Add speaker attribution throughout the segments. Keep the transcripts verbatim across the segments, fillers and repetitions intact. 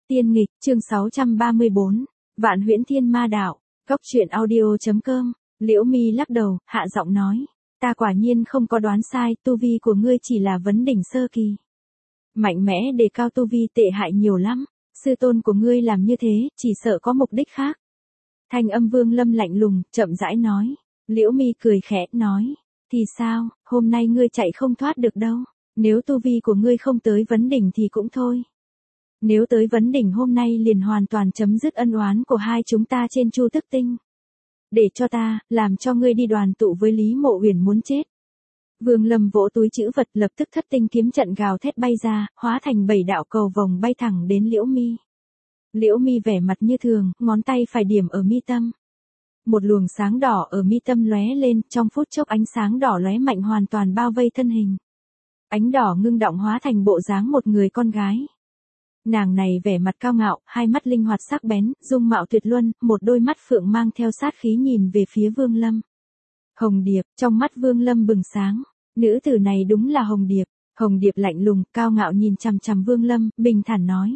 Speaker 1: Tiên nghịch, chương sáu trăm ba mươi bốn, Vạn Huyễn Thiên Ma Đạo, Cốc truyện audio.com, Liễu Mi lắc đầu, hạ giọng nói, ta quả nhiên không có đoán sai, tu vi của ngươi chỉ là vấn đỉnh sơ kỳ. Mạnh mẽ đề cao tu vi tệ hại nhiều lắm, sư tôn của ngươi làm như thế, chỉ sợ có mục đích khác. Thanh âm Vương Lâm lạnh lùng, chậm rãi nói, Liễu Mi cười khẽ, nói, thì sao, hôm nay ngươi chạy không thoát được đâu, nếu tu vi của ngươi không tới vấn đỉnh thì cũng thôi. Nếu tới vấn đỉnh hôm nay liền hoàn toàn chấm dứt ân oán của hai chúng ta trên Chu Tức Tinh. Để cho ta, làm cho ngươi đi đoàn tụ với Lý Mộ Uyển muốn chết. Vương Lâm vỗ túi trữ vật, lập tức thất tinh kiếm trận gào thét bay ra, hóa thành bảy đạo cầu vồng bay thẳng đến Liễu Mi. Liễu Mi vẻ mặt như thường, ngón tay phải điểm ở mi tâm. Một luồng sáng đỏ ở mi tâm lóe lên, trong phút chốc ánh sáng đỏ lóe mạnh hoàn toàn bao vây thân hình. Ánh đỏ ngưng động hóa thành bộ dáng một người con gái. Nàng này vẻ mặt cao ngạo, hai mắt linh hoạt sắc bén, dung mạo tuyệt luân, một đôi mắt phượng mang theo sát khí nhìn về phía Vương Lâm. Hồng Điệp, trong mắt Vương Lâm bừng sáng, nữ tử này đúng là Hồng Điệp. Hồng Điệp lạnh lùng, cao ngạo nhìn chằm chằm Vương Lâm, bình thản nói.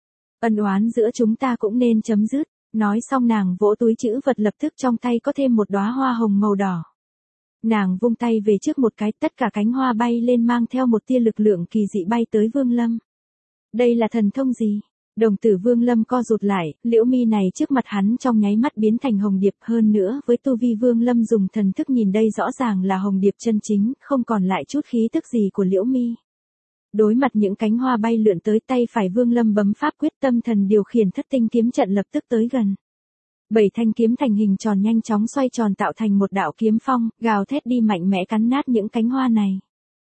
Speaker 1: Ân oán giữa chúng ta cũng nên chấm dứt, nói xong nàng vỗ túi trữ vật, lập tức trong tay có thêm một đóa hoa hồng màu đỏ. Nàng vung tay về trước một cái, tất cả cánh hoa bay lên mang theo một tia lực lượng kỳ dị bay tới Vương Lâm. Đây là thần thông gì? Đồng tử Vương Lâm co rụt lại, Liễu Mi này trước mặt hắn trong nháy mắt biến thành Hồng Điệp, hơn nữa với tu vi Vương Lâm dùng thần thức nhìn đây rõ ràng là Hồng Điệp chân chính, không còn lại chút khí tức gì của Liễu Mi. Đối mặt những cánh hoa bay lượn tới, tay phải Vương Lâm bấm pháp quyết, tâm thần điều khiển thất tinh kiếm trận lập tức tới gần. Bảy thanh kiếm thành hình tròn nhanh chóng xoay tròn tạo thành một đạo kiếm phong, gào thét đi mạnh mẽ cắn nát những cánh hoa này.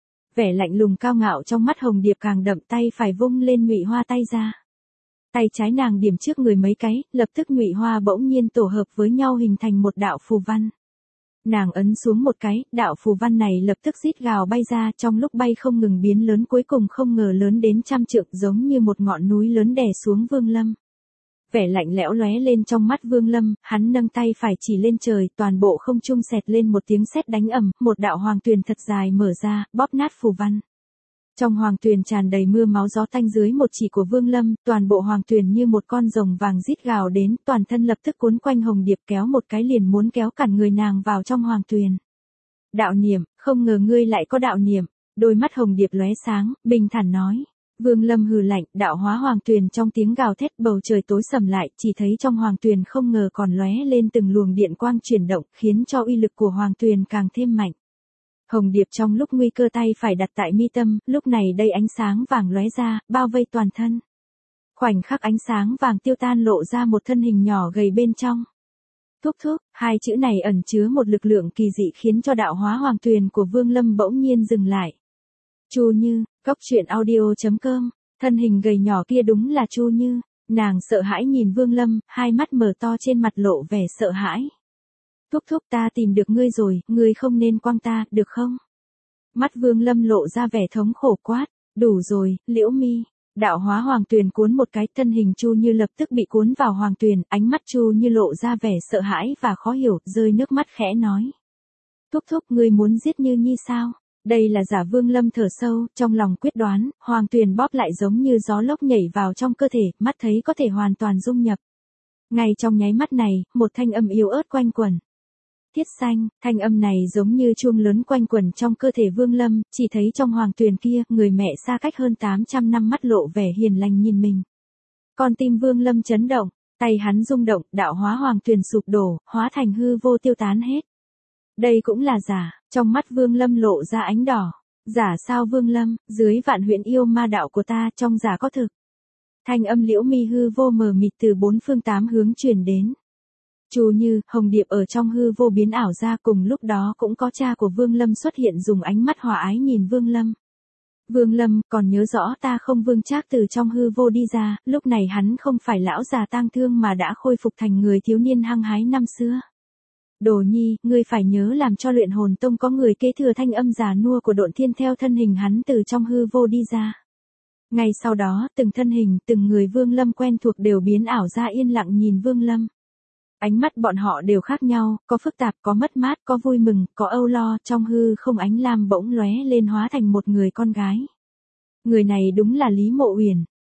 Speaker 1: Vẻ lạnh lùng cao ngạo trong mắt Hồng Điệp càng đậm, tay phải vung lên nhụy hoa tay ra. Tay trái nàng điểm trước người mấy cái, lập tức nhụy hoa bỗng nhiên tổ hợp với nhau hình thành một đạo phù văn. Nàng ấn xuống một cái, đạo phù văn này lập tức rít gào bay ra, trong lúc bay không ngừng biến lớn, cuối cùng không ngờ lớn đến trăm trượng, giống như một ngọn núi lớn đè xuống Vương Lâm. Vẻ lạnh lẽo lóe lên trong mắt Vương Lâm, hắn nâng tay phải chỉ lên trời, toàn bộ không trung xẹt lên một tiếng sét đánh ầm, một đạo hoàng tuyền thật dài mở ra, bóp nát phù văn. Trong hoàng tuyền tràn đầy mưa máu gió tanh, dưới một chỉ của Vương Lâm, toàn bộ hoàng tuyền như một con rồng vàng rít gào đến, toàn thân lập tức cuốn quanh Hồng Điệp, kéo một cái liền muốn kéo cản người nàng vào trong hoàng tuyền. Đạo niệm, không ngờ ngươi lại có đạo niệm, đôi mắt Hồng Điệp lóe sáng, bình thản nói. Vương Lâm hừ lạnh, đạo hóa hoàng tuyền trong tiếng gào thét, bầu trời tối sầm lại, chỉ thấy trong hoàng tuyền không ngờ còn lóe lên từng luồng điện quang chuyển động, khiến cho uy lực của hoàng tuyền càng thêm mạnh. Hồng Điệp trong lúc nguy cơ tay phải đặt tại mi tâm, lúc này đây ánh sáng vàng lóe ra, bao vây toàn thân. Khoảnh khắc ánh sáng vàng tiêu tan, lộ ra một thân hình nhỏ gầy bên trong. Thúc thúc, hai chữ này ẩn chứa một lực lượng kỳ dị khiến cho đạo hóa hoàng tuyền của Vương Lâm bỗng nhiên dừng lại. Chu Như, Cốc truyện audio.com, thân hình gầy nhỏ kia đúng là Chu Như, nàng sợ hãi nhìn Vương Lâm, hai mắt mở to trên mặt lộ vẻ sợ hãi. Thúc thúc, ta tìm được ngươi rồi, ngươi không nên quăng ta, được không? Mắt Vương Lâm lộ ra vẻ thống khổ quát, đủ rồi, Liễu Mi. Đạo hóa hoàng tuyền cuốn một cái, thân hình Chu Như lập tức bị cuốn vào hoàng tuyền, ánh mắt Chu Như lộ ra vẻ sợ hãi và khó hiểu, rơi nước mắt khẽ nói. Thúc thúc, ngươi muốn giết Như Nhi sao? Đây là giả. Vương Lâm thở sâu, trong lòng quyết đoán, hoàng tuyền bóp lại giống như gió lốc nhảy vào trong cơ thể, mắt thấy có thể hoàn toàn dung nhập. Ngay trong nháy mắt này, một thanh âm yếu ớt quanh quẩn. Thiết xanh, thanh âm này giống như chuông lớn quanh quẩn trong cơ thể Vương Lâm, chỉ thấy trong hoàng tuyền kia, người mẹ xa cách hơn tám trăm năm mắt lộ vẻ hiền lành nhìn mình. Con tim Vương Lâm chấn động, tay hắn rung động, đạo hóa hoàng tuyền sụp đổ, hóa thành hư vô tiêu tán hết. Đây cũng là giả, trong mắt Vương Lâm lộ ra ánh đỏ. Giả sao Vương Lâm, dưới Vạn Huyễn Yêu Ma Đạo của ta, trong giả có thực. Thanh âm Liễu Mi hư vô mờ mịt từ bốn phương tám hướng truyền đến. Chu Như, Hồng Điệp ở trong hư vô biến ảo ra, cùng lúc đó cũng có cha của Vương Lâm xuất hiện, dùng ánh mắt hòa ái nhìn Vương Lâm. Vương Lâm, còn nhớ rõ ta không? Vương Trác từ trong hư vô đi ra, lúc này hắn không phải lão già tang thương mà đã khôi phục thành người thiếu niên hăng hái năm xưa. Đồ Nhi, ngươi phải nhớ làm cho Luyện Hồn Tông có người kế thừa. Thanh âm già nua của Độn Thiên theo thân hình hắn từ trong hư vô đi ra. Ngay sau đó, từng thân hình, từng người Vương Lâm quen thuộc đều biến ảo ra, yên lặng nhìn Vương Lâm. Ánh mắt bọn họ đều khác nhau, có phức tạp, có mất mát, có vui mừng, có âu lo, trong hư không ánh lam bỗng lóe lên hóa thành một người con gái. Người này đúng là Lý Mộ Uyển.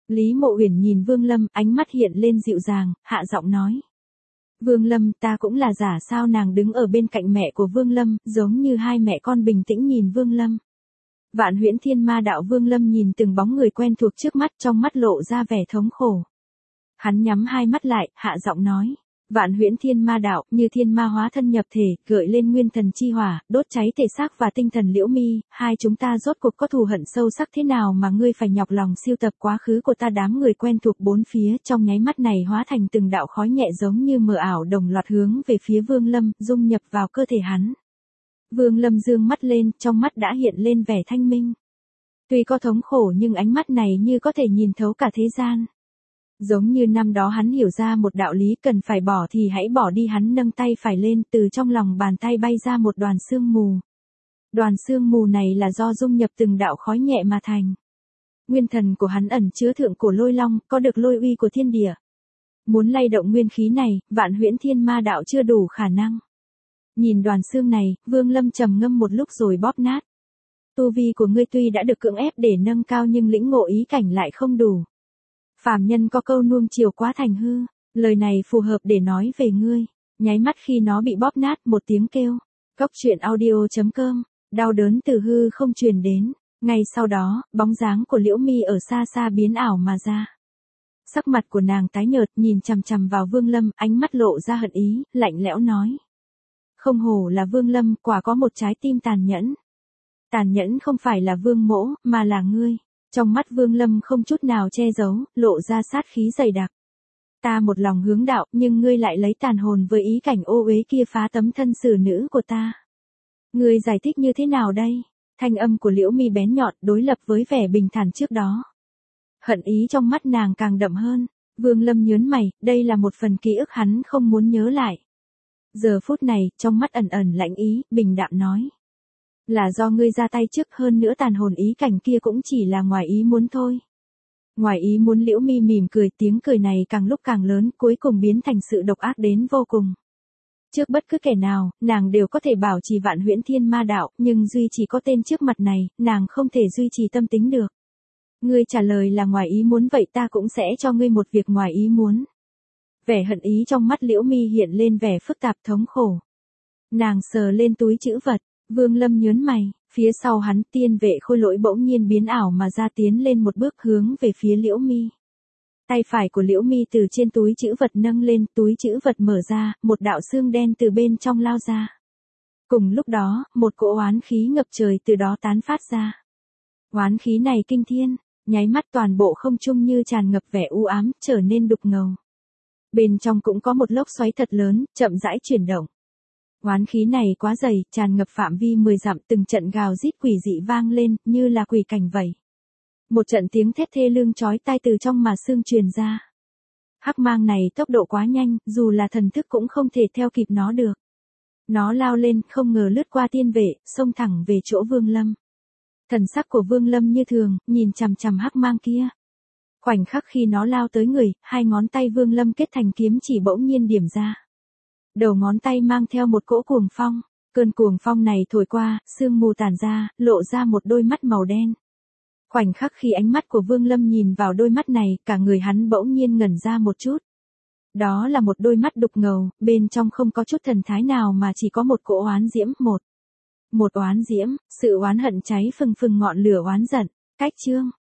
Speaker 1: Lý Mộ Uyển nhìn Vương Lâm, ánh mắt hiện lên dịu dàng, hạ giọng nói. Vương Lâm, ta cũng là giả sao? Nàng đứng ở bên cạnh mẹ của Vương Lâm, giống như hai mẹ con bình tĩnh nhìn Vương Lâm. Vạn Huyễn Thiên Ma Đạo. Vương Lâm nhìn từng bóng người quen thuộc trước mắt, trong mắt lộ ra vẻ thống khổ. Hắn nhắm hai mắt lại, hạ giọng nói. Vạn Huyễn Thiên Ma Đạo, như thiên ma hóa thân nhập thể, gợi lên nguyên thần chi hỏa, đốt cháy thể xác và tinh thần Liễu Mi, hai chúng ta rốt cuộc có thù hận sâu sắc thế nào mà ngươi phải nhọc lòng siêu tập quá khứ của ta? Đám người quen thuộc bốn phía trong nháy mắt này hóa thành từng đạo khói nhẹ giống như mờ ảo đồng loạt hướng về phía Vương Lâm, dung nhập vào cơ thể hắn. Vương Lâm dương mắt lên, trong mắt đã hiện lên vẻ thanh minh. Tuy có thống khổ nhưng ánh mắt này như có thể nhìn thấu cả thế gian. Giống như năm đó hắn hiểu ra một đạo lý, cần phải bỏ thì hãy bỏ đi. Hắn nâng tay phải lên, từ trong lòng bàn tay bay ra một đoàn sương mù. Đoàn sương mù này là do dung nhập từng đạo khói nhẹ mà thành. Nguyên thần của hắn ẩn chứa thượng cổ lôi long, có được lôi uy của thiên địa. Muốn lay động nguyên khí này, Vạn Huyễn Thiên Ma Đạo chưa đủ khả năng. Nhìn đoàn xương này, Vương Lâm trầm ngâm một lúc rồi bóp nát. Tu vi của ngươi tuy đã được cưỡng ép để nâng cao nhưng lĩnh ngộ ý cảnh lại không đủ. Phàm nhân có câu nuông chiều quá thành hư, lời này phù hợp để nói về ngươi. Nháy mắt khi nó bị bóp nát, một tiếng kêu. Cốc truyện audio chấm com, đau đớn từ hư không truyền đến. Ngay sau đó, bóng dáng của Liễu Mi ở xa xa biến ảo mà ra. Sắc mặt của nàng tái nhợt, nhìn chằm chằm vào Vương Lâm, ánh mắt lộ ra hận ý, lạnh lẽo nói. Không hổ là Vương Lâm, quả có một trái tim tàn nhẫn. Tàn nhẫn không phải là Vương Mỗ, mà là ngươi. Trong mắt Vương Lâm không chút nào che giấu, lộ ra sát khí dày đặc. Ta một lòng hướng đạo, nhưng ngươi lại lấy tàn hồn với ý cảnh ô uế kia phá tấm thân xử nữ của ta. Ngươi giải thích như thế nào đây? Thanh âm của Liễu Mi bén nhọn, đối lập với vẻ bình thản trước đó. Hận ý trong mắt nàng càng đậm hơn. Vương Lâm nhớn mày, đây là một phần ký ức hắn không muốn nhớ lại. Giờ phút này, trong mắt ẩn ẩn lạnh ý, bình đạm nói. Là do ngươi ra tay trước, hơn nữa tàn hồn ý cảnh kia cũng chỉ là ngoài ý muốn thôi. Ngoài ý muốn? Liễu Mi mỉm cười, tiếng cười này càng lúc càng lớn, cuối cùng biến thành sự độc ác đến vô cùng. Trước bất cứ kẻ nào, nàng đều có thể bảo trì Vạn Huyễn Thiên Ma Đạo, nhưng duy chỉ có tên trước mặt này, nàng không thể duy trì tâm tính được. Ngươi trả lời là ngoài ý muốn, vậy ta cũng sẽ cho ngươi một việc ngoài ý muốn. Vẻ hận ý trong mắt Liễu Mi hiện lên vẻ phức tạp thống khổ. Nàng sờ lên túi trữ vật, Vương Lâm nhớn mày, phía sau hắn tiên vệ khôi lỗi bỗng nhiên biến ảo mà ra, tiến lên một bước hướng về phía Liễu Mi. Tay phải của Liễu Mi từ trên túi trữ vật nâng lên, túi trữ vật mở ra, một đạo xương đen từ bên trong lao ra. Cùng lúc đó, một cỗ oán khí ngập trời từ đó tán phát ra. Oán khí này kinh thiên, nháy mắt toàn bộ không trung như tràn ngập vẻ u ám, trở nên đục ngầu. Bên trong cũng có một lốc xoáy thật lớn, chậm rãi chuyển động. Oán khí này quá dày, tràn ngập phạm vi mười dặm, từng trận gào rít quỷ dị vang lên, như là quỷ cảnh vậy. Một trận tiếng thét thê lương chói tai từ trong mà xương truyền ra. Hắc mang này tốc độ quá nhanh, dù là thần thức cũng không thể theo kịp nó được. Nó lao lên, không ngờ lướt qua tiên vệ, xông thẳng về chỗ Vương Lâm. Thần sắc của Vương Lâm như thường, nhìn chằm chằm hắc mang kia. Khoảnh khắc khi nó lao tới người, hai ngón tay Vương Lâm kết thành kiếm chỉ bỗng nhiên điểm ra. Đầu ngón tay mang theo một cỗ cuồng phong, cơn cuồng phong này thổi qua, sương mù tản ra, lộ ra một đôi mắt màu đen. Khoảnh khắc khi ánh mắt của Vương Lâm nhìn vào đôi mắt này, cả người hắn bỗng nhiên ngẩn ra một chút. Đó là một đôi mắt đục ngầu, bên trong không có chút thần thái nào mà chỉ có một cỗ oán diễm, một. Một oán diễm, sự oán hận cháy phừng phừng ngọn lửa oán giận. Cách chương